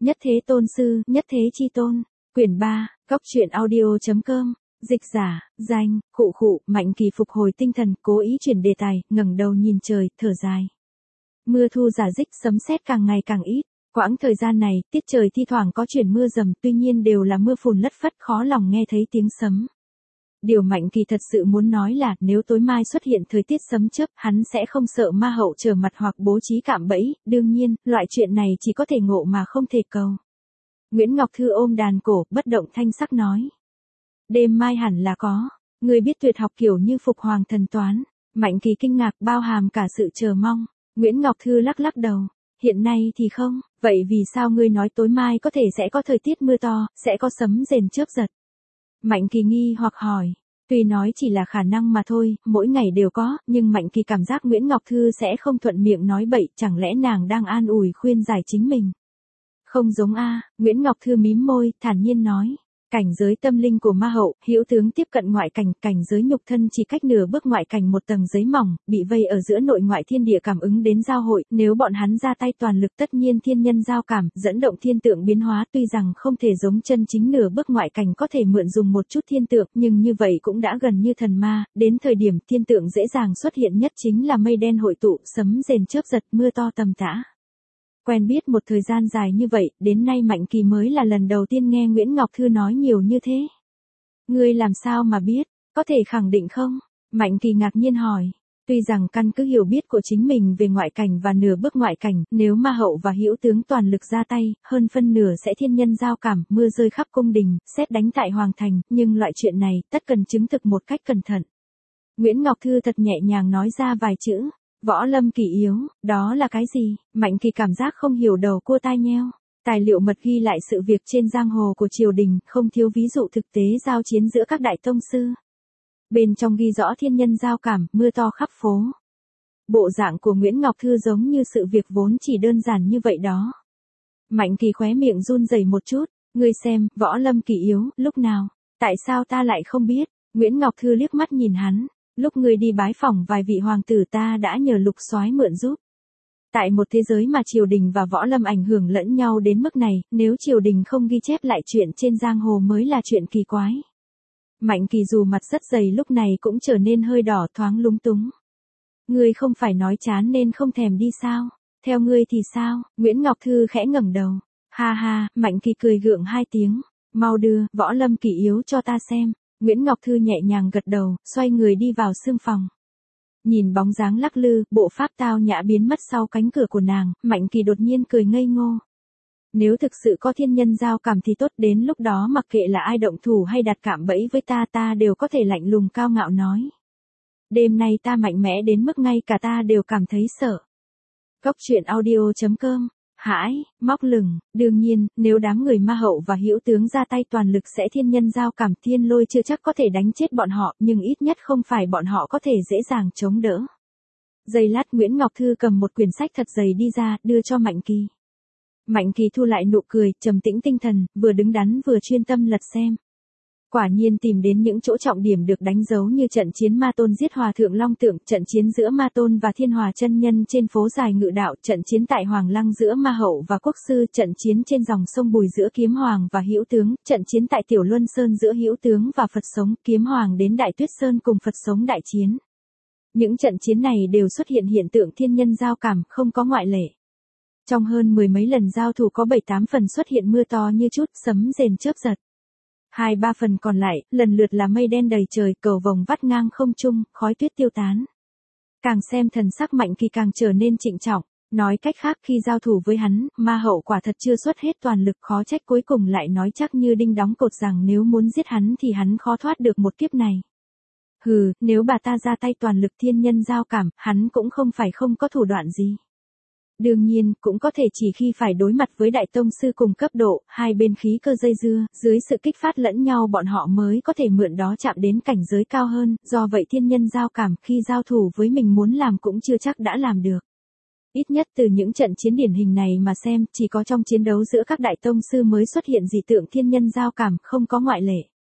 Nhất thế tôn sư, nhất thế chi tôn. Quyển 3, Góc truyện audio.com. Dịch giả, danh, khụ, Mạnh Kỳ phục hồi tinh thần, cố ý chuyển đề tài, ngẩng đầu nhìn trời, thở dài. Mưa thu giả dích, sấm sét càng ngày càng ít. Quãng thời gian này, tiết trời thi thoảng có chuyển mưa rầm, tuy nhiên đều là mưa phùn lất phất, khó lòng nghe thấy tiếng sấm. Điều Mạnh Kỳ thật sự muốn nói là, nếu tối mai xuất hiện thời tiết sấm chớp, hắn sẽ không sợ ma hậu trở mặt hoặc bố trí cạm bẫy, đương nhiên, loại chuyện này chỉ có thể ngộ mà không thể cầu. Nguyễn Ngọc Thư ôm đàn cổ, bất động thanh sắc nói. Đêm mai hẳn là có, người biết tuyệt học kiểu như phục hoàng thần toán. Mạnh Kỳ kinh ngạc bao hàm cả sự chờ mong. Nguyễn Ngọc Thư lắc lắc đầu. Hiện nay thì không, vậy vì sao ngươi nói tối mai có thể sẽ có thời tiết mưa to, sẽ có sấm rền chớp giật? Mạnh Kỳ nghi hoặc hỏi. Tuy nói chỉ là khả năng mà thôi, mỗi ngày đều có, nhưng Mạnh Kỳ cảm giác Nguyễn Ngọc Thư sẽ không thuận miệng nói bậy, chẳng lẽ nàng đang an ủi khuyên giải chính mình? Không giống a, Nguyễn Ngọc Thư mím môi, thản nhiên nói. Cảnh giới tâm linh của ma hậu, hữu tướng tiếp cận ngoại cảnh, cảnh giới nhục thân chỉ cách nửa bước ngoại cảnh một tầng giấy mỏng, bị vây ở giữa nội ngoại thiên địa cảm ứng đến giao hội, nếu bọn hắn ra tay toàn lực tất nhiên thiên nhân giao cảm, dẫn động thiên tượng biến hóa, tuy rằng không thể giống chân chính nửa bước ngoại cảnh có thể mượn dùng một chút thiên tượng, nhưng như vậy cũng đã gần như thần ma, đến thời điểm thiên tượng dễ dàng xuất hiện nhất chính là mây đen hội tụ, sấm rền chớp giật, mưa to tầm tã. Quen biết một thời gian dài như vậy, đến nay Mạnh Kỳ mới là lần đầu tiên nghe Nguyễn Ngọc Thư nói nhiều như thế. Ngươi làm sao mà biết, có thể khẳng định không? Mạnh Kỳ ngạc nhiên hỏi. Tuy rằng căn cứ hiểu biết của chính mình về ngoại cảnh và nửa bước ngoại cảnh, nếu ma hậu và hữu tướng toàn lực ra tay, hơn phân nửa sẽ thiên nhân giao cảm, mưa rơi khắp cung đình, sét đánh tại hoàng thành, nhưng loại chuyện này, tất cần chứng thực một cách cẩn thận. Nguyễn Ngọc Thư thật nhẹ nhàng nói ra vài chữ. Võ lâm kỷ yếu, đó là cái gì? Mạnh Kỳ cảm giác không hiểu đầu cua tai nheo. Tài liệu mật ghi lại sự việc trên giang hồ của triều đình, không thiếu ví dụ thực tế giao chiến giữa các đại tông sư. Bên trong ghi rõ thiên nhân giao cảm, mưa to khắp phố. Bộ dạng của Nguyễn Ngọc Thư giống như sự việc vốn chỉ đơn giản như vậy đó. Mạnh Kỳ khóe miệng run rẩy một chút, ngươi xem, võ lâm kỷ yếu, lúc nào? Tại sao ta lại không biết? Nguyễn Ngọc Thư liếc mắt nhìn hắn. Lúc ngươi đi bái phỏng vài vị hoàng tử ta đã nhờ Lục Soái mượn giúp. Tại một thế giới mà triều đình và võ lâm ảnh hưởng lẫn nhau đến mức này, nếu triều đình không ghi chép lại chuyện trên giang hồ mới là chuyện kỳ quái. Mạnh Kỳ dù mặt rất dày lúc này cũng trở nên hơi đỏ thoáng lúng túng. Ngươi không phải nói chán nên không thèm đi sao? Theo ngươi thì sao? Nguyễn Ngọc Thư khẽ ngẩng đầu. Ha ha, Mạnh Kỳ cười gượng hai tiếng. Mau đưa, võ lâm kỷ yếu cho ta xem. Nguyễn Ngọc Thư nhẹ nhàng gật đầu, xoay người đi vào sương phòng. Nhìn bóng dáng lắc lư, bộ pháp tao nhã biến mất sau cánh cửa của nàng, Mạnh Kỳ đột nhiên cười ngây ngô. Nếu thực sự có thiên nhân giao cảm thì tốt, đến lúc đó mặc kệ là ai động thủ hay đặt cạm bẫy với ta đều có thể lạnh lùng cao ngạo nói. Đêm nay ta mạnh mẽ đến mức ngay cả ta đều cảm thấy sợ. Góc truyện audio.com. Hãi, móc lửng, đương nhiên, nếu đám người ma hậu và hữu tướng ra tay toàn lực sẽ thiên nhân giao cảm, thiên lôi chưa chắc có thể đánh chết bọn họ, nhưng ít nhất không phải bọn họ có thể dễ dàng chống đỡ. Giây lát Nguyễn Ngọc Thư cầm một quyển sách thật dày đi ra, đưa cho Mạnh Kỳ. Mạnh Kỳ thu lại nụ cười, trầm tĩnh tinh thần, vừa đứng đắn vừa chuyên tâm lật xem. Quả nhiên tìm đến những chỗ trọng điểm được đánh dấu như trận chiến Ma Tôn giết Hòa thượng Long Tượng, trận chiến giữa Ma Tôn và Thiên Hòa chân nhân trên phố dài Ngự Đạo, trận chiến tại Hoàng Lăng giữa Ma Hậu và Quốc sư, trận chiến trên dòng sông Bùi giữa Kiếm Hoàng và Hữu tướng, trận chiến tại Tiểu Luân Sơn giữa Hữu tướng và Phật Sống, Kiếm Hoàng đến Đại Tuyết Sơn cùng Phật Sống đại chiến. Những trận chiến này đều xuất hiện hiện tượng thiên nhân giao cảm, không có ngoại lệ. Trong hơn mười mấy lần giao thủ có 7-8 phần xuất hiện mưa to như chút, sấm rền chớp giật. 2-3 phần còn lại, lần lượt là mây đen đầy trời, cầu vồng vắt ngang không trung, khói tuyết tiêu tán. Càng xem thần sắc Mạnh Kỳ càng trở nên trịnh trọng, nói cách khác khi giao thủ với hắn, ma hậu quả thật chưa xuất hết toàn lực, khó trách cuối cùng lại nói chắc như đinh đóng cột rằng nếu muốn giết hắn thì hắn khó thoát được một kiếp này. Hừ, nếu bà ta ra tay toàn lực thiên nhân giao cảm, hắn cũng không phải không có thủ đoạn gì. Đương nhiên, cũng có thể chỉ khi phải đối mặt với đại tông sư cùng cấp độ, hai bên khí cơ dây dưa, dưới sự kích phát lẫn nhau bọn họ mới có thể mượn đó chạm đến cảnh giới cao hơn, do vậy thiên nhân giao cảm khi giao thủ với mình muốn làm cũng chưa chắc đã làm được. Ít nhất từ những trận chiến điển hình này mà xem, chỉ có trong chiến đấu giữa các đại tông sư mới xuất hiện dị tượng thiên nhân giao cảm, không có ngoại lệ.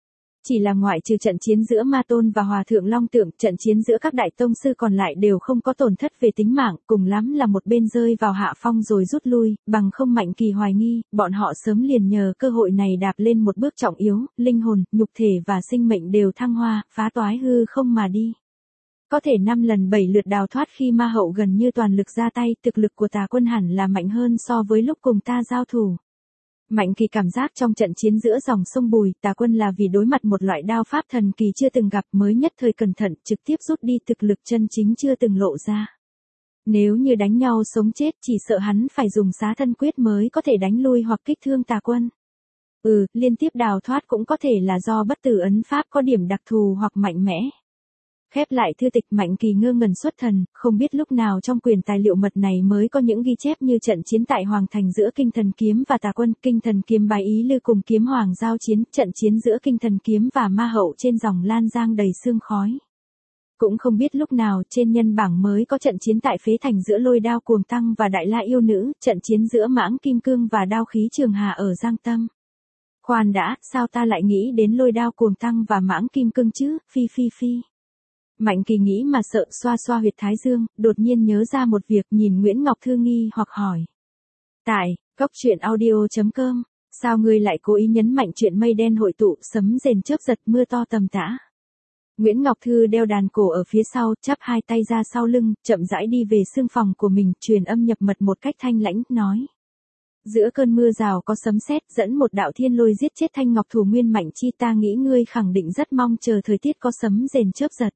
Chỉ là ngoại trừ trận chiến giữa Ma Tôn và Hòa Thượng Long Tượng, trận chiến giữa các đại tông sư còn lại đều không có tổn thất về tính mạng, cùng lắm là một bên rơi vào hạ phong rồi rút lui, bằng không Mạnh Kỳ hoài nghi, bọn họ sớm liền nhờ cơ hội này đạp lên một bước trọng yếu, linh hồn, nhục thể và sinh mệnh đều thăng hoa, phá toái hư không mà đi. Có thể 5 lần 7 lượt đào thoát khi ma hậu gần như toàn lực ra tay, thực lực của Tà Quân hẳn là mạnh hơn so với lúc cùng ta giao thủ. Mạnh Kỳ cảm giác trong trận chiến giữa dòng sông Bùi, Tà Quân là vì đối mặt một loại đao pháp thần kỳ chưa từng gặp mới nhất thời cẩn thận, trực tiếp rút đi thực lực chân chính chưa từng lộ ra. Nếu như đánh nhau sống chết chỉ sợ hắn phải dùng xá thân quyết mới có thể đánh lui hoặc kích thương Tà Quân. Liên tiếp đào thoát cũng có thể là do bất tử ấn pháp có điểm đặc thù hoặc mạnh mẽ. Khép lại thư tịch, Mạnh Kỳ ngơ ngẩn xuất thần, không biết lúc nào trong quyển tài liệu mật này mới có những ghi chép như trận chiến tại Hoàng Thành giữa Kinh Thần Kiếm và Tà Quân, Kinh Thần Kiếm bái Ý Lư cùng Kiếm Hoàng giao chiến, trận chiến giữa Kinh Thần Kiếm và ma hậu trên dòng Lan Giang đầy sương khói. Cũng không biết lúc nào trên nhân bảng mới có trận chiến tại Phế Thành giữa Lôi Đao Cuồng Tăng và Đại La Yêu Nữ, trận chiến giữa Mãng Kim Cương và Đao Khí Trường Hà ở Giang Tâm. Khoan đã, sao ta lại nghĩ đến Lôi Đao Cuồng Tăng và Mãng Kim Cương chứ, phi. Mạnh Kỳ nghĩ mà sợ, xoa xoa huyệt thái dương, đột nhiên nhớ ra một việc, nhìn Nguyễn Ngọc Thư nghi hoặc hỏi. Tại, goctruyện.audio.com, sao ngươi lại cố ý nhấn mạnh chuyện mây đen hội tụ, sấm rền chớp giật, mưa to tầm tã? Nguyễn Ngọc Thư đeo đàn cổ ở phía sau, chắp hai tay ra sau lưng, chậm rãi đi về xương phòng của mình, truyền âm nhập mật một cách thanh lãnh, nói. Giữa cơn mưa rào có sấm sét, dẫn một đạo thiên lôi giết chết Thanh Ngọc Thủ Nguyên Mạnh Chi, ta nghĩ ngươi khẳng định rất mong chờ thời tiết có sấm rền chớp giật.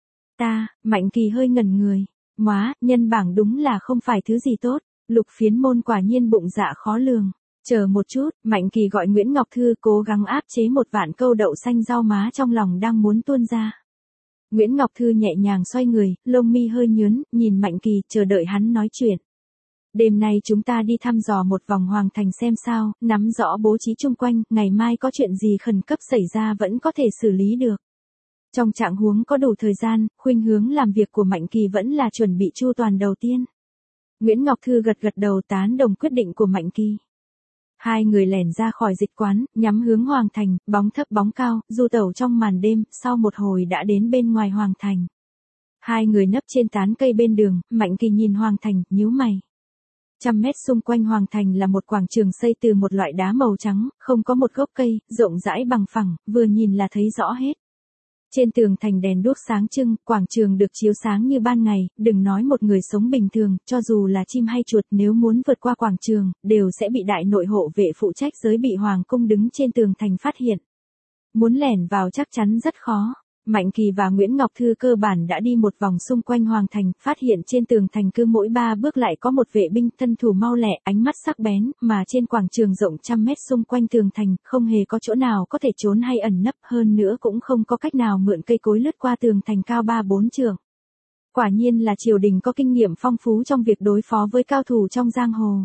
Mạnh Kỳ hơi ngẩn người. Nhân bảng đúng là không phải thứ gì tốt, Lục Phiến Môn quả nhiên bụng dạ khó lường. Chờ một chút, Mạnh Kỳ gọi Nguyễn Ngọc Thư cố gắng áp chế một vạn câu đậu xanh rau má trong lòng đang muốn tuôn ra. Nguyễn Ngọc Thư nhẹ nhàng xoay người, lông mi hơi nhướn, nhìn Mạnh Kỳ, chờ đợi hắn nói chuyện. Đêm nay chúng ta đi thăm dò một vòng Hoàng Thành xem sao, nắm rõ bố trí chung quanh, ngày mai có chuyện gì khẩn cấp xảy ra vẫn có thể xử lý được. Trong trạng huống có đủ thời gian, khuynh hướng làm việc của Mạnh Kỳ vẫn là chuẩn bị chu toàn đầu tiên. Nguyễn Ngọc Thư gật đầu tán đồng quyết định của Mạnh Kỳ. Hai người lẻn ra khỏi dịch quán, nhắm hướng Hoàng Thành, bóng thấp bóng cao, du tẩu trong màn đêm, sau một hồi đã đến bên ngoài Hoàng Thành. Hai người nấp trên tán cây bên đường, Mạnh Kỳ nhìn Hoàng Thành, nhíu mày. 100 mét xung quanh Hoàng Thành là một quảng trường xây từ một loại đá màu trắng, không có một gốc cây, rộng rãi bằng phẳng, vừa nhìn là thấy rõ hết. Trên tường thành đèn đuốc sáng trưng, quảng trường được chiếu sáng như ban ngày, đừng nói một người sống bình thường, cho dù là chim hay chuột nếu muốn vượt qua quảng trường, đều sẽ bị đại nội hộ vệ phụ trách giới bị Hoàng cung đứng trên tường thành phát hiện. Muốn lẻn vào chắc chắn rất khó. Mạnh Kỳ và Nguyễn Ngọc Thư cơ bản đã đi một vòng xung quanh Hoàng Thành, phát hiện trên tường thành cứ mỗi 3 bước lại có một vệ binh thân thủ mau lẹ, ánh mắt sắc bén, mà trên quảng trường rộng 100 mét xung quanh tường thành, không hề có chỗ nào có thể trốn hay ẩn nấp, hơn nữa cũng không có cách nào mượn cây cối lướt qua tường thành cao 3-4 trượng. Quả nhiên là triều đình có kinh nghiệm phong phú trong việc đối phó với cao thủ trong giang hồ.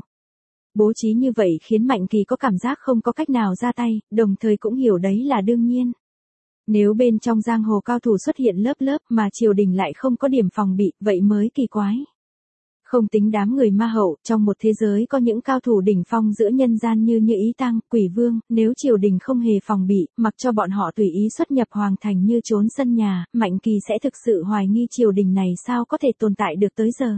Bố trí như vậy khiến Mạnh Kỳ có cảm giác không có cách nào ra tay, đồng thời cũng hiểu đấy là đương nhiên. Nếu bên trong giang hồ cao thủ xuất hiện lớp mà triều đình lại không có điểm phòng bị, vậy mới kỳ quái. Không tính đám người ma hậu, trong một thế giới có những cao thủ đỉnh phong giữa nhân gian như Ý Tăng, Quỷ Vương, nếu triều đình không hề phòng bị, mặc cho bọn họ tùy ý xuất nhập Hoàng Thành như trốn sân nhà, Mạnh Kỳ sẽ thực sự hoài nghi triều đình này sao có thể tồn tại được tới giờ.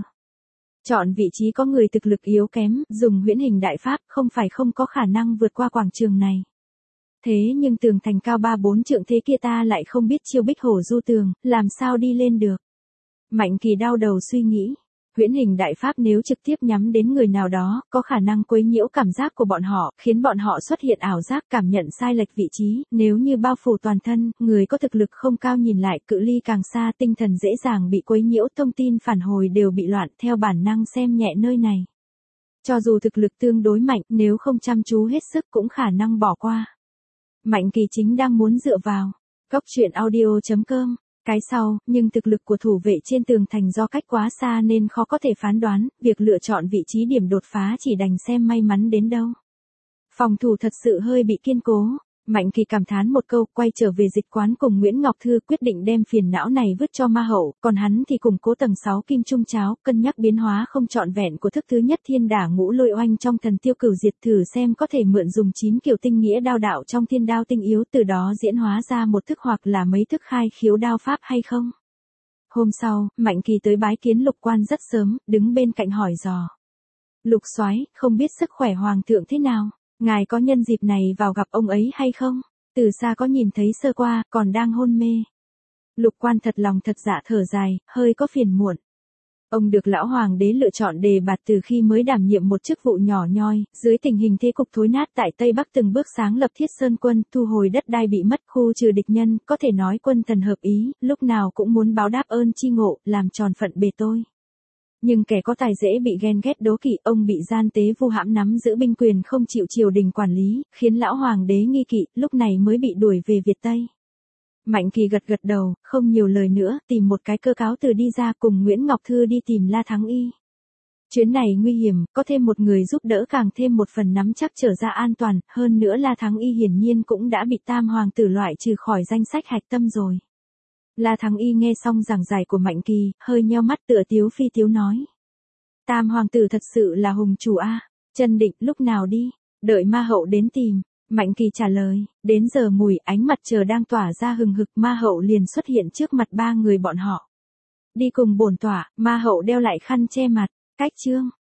Chọn vị trí có người thực lực yếu kém, dùng huyễn hình đại pháp, không phải không có khả năng vượt qua quảng trường này. Thế nhưng tường thành cao 3-4 trượng thế kia ta lại không biết chiêu bích hổ du tường, làm sao đi lên được. Mạnh Kỳ đau đầu suy nghĩ, huyễn hình đại pháp nếu trực tiếp nhắm đến người nào đó, có khả năng quấy nhiễu cảm giác của bọn họ, khiến bọn họ xuất hiện ảo giác cảm nhận sai lệch vị trí, nếu như bao phủ toàn thân, người có thực lực không cao nhìn lại cự ly càng xa tinh thần dễ dàng bị quấy nhiễu, thông tin phản hồi đều bị loạn, theo bản năng xem nhẹ nơi này. Cho dù thực lực tương đối mạnh, nếu không chăm chú hết sức cũng khả năng bỏ qua. Mạnh Kỳ chính đang muốn dựa vào goctruyện.audio.com cái sau, nhưng thực lực của thủ vệ trên tường thành do cách quá xa nên khó có thể phán đoán, việc lựa chọn vị trí điểm đột phá chỉ đành xem may mắn đến đâu. Phòng thủ thật sự hơi bị kiên cố. Mạnh Kỳ cảm thán một câu, quay trở về dịch quán cùng Nguyễn Ngọc Thư, quyết định đem phiền não này vứt cho ma hậu, còn hắn thì củng cố tầng 6 kim trung cháo, cân nhắc biến hóa không trọn vẹn của thức thứ nhất thiên đả ngũ lôi oanh trong thần tiêu cửu diệt, thử xem có thể mượn dùng 9 kiểu tinh nghĩa đao đạo trong thiên đao tinh yếu, từ đó diễn hóa ra một thức hoặc là mấy thức khai khiếu đao pháp hay không. Hôm sau, Mạnh Kỳ tới bái kiến Lục Quan rất sớm, đứng bên cạnh hỏi dò. Lục soái, không biết sức khỏe hoàng thượng thế nào, ngài có nhân dịp này vào gặp ông ấy hay không? Từ xa có nhìn thấy sơ qua, còn đang hôn mê. Lục Quan thật lòng thật dạ thở dài, hơi có phiền muộn. Ông được lão hoàng đế lựa chọn đề bạt từ khi mới đảm nhiệm một chức vụ nhỏ nhoi, dưới tình hình thế cục thối nát tại Tây Bắc từng bước sáng lập Thiết Sơn quân, thu hồi đất đai bị mất, khu trừ địch nhân, có thể nói quân thần hợp ý, lúc nào cũng muốn báo đáp ơn chi ngộ, làm tròn phận bề tôi. Nhưng kẻ có tài dễ bị ghen ghét đố kỵ, ông bị gian tế vu hãm nắm giữ binh quyền không chịu triều đình quản lý, khiến lão hoàng đế nghi kỵ, lúc này mới bị đuổi về Việt Tây. Mạnh Kỳ gật gật đầu, không nhiều lời nữa, tìm một cái cơ cáo từ đi ra cùng Nguyễn Ngọc Thư đi tìm La Thắng Y. Chuyến này nguy hiểm, có thêm một người giúp đỡ càng thêm một phần nắm chắc trở ra an toàn, hơn nữa La Thắng Y hiển nhiên cũng đã bị Tam hoàng tử loại trừ khỏi danh sách hạch tâm rồi. La Thắng Y nghe xong giảng giải của Mạnh Kỳ, hơi nheo mắt tựa tiếu phi tiếu nói. Tam hoàng tử thật sự là hùng chủ a, chân định lúc nào đi, đợi ma hậu đến tìm. Mạnh Kỳ trả lời, đến giờ mùi ánh mặt trời đang tỏa ra hừng hực, ma hậu liền xuất hiện trước mặt ba người bọn họ. Đi cùng bổn tỏa, ma hậu đeo lại khăn che mặt, cách chương.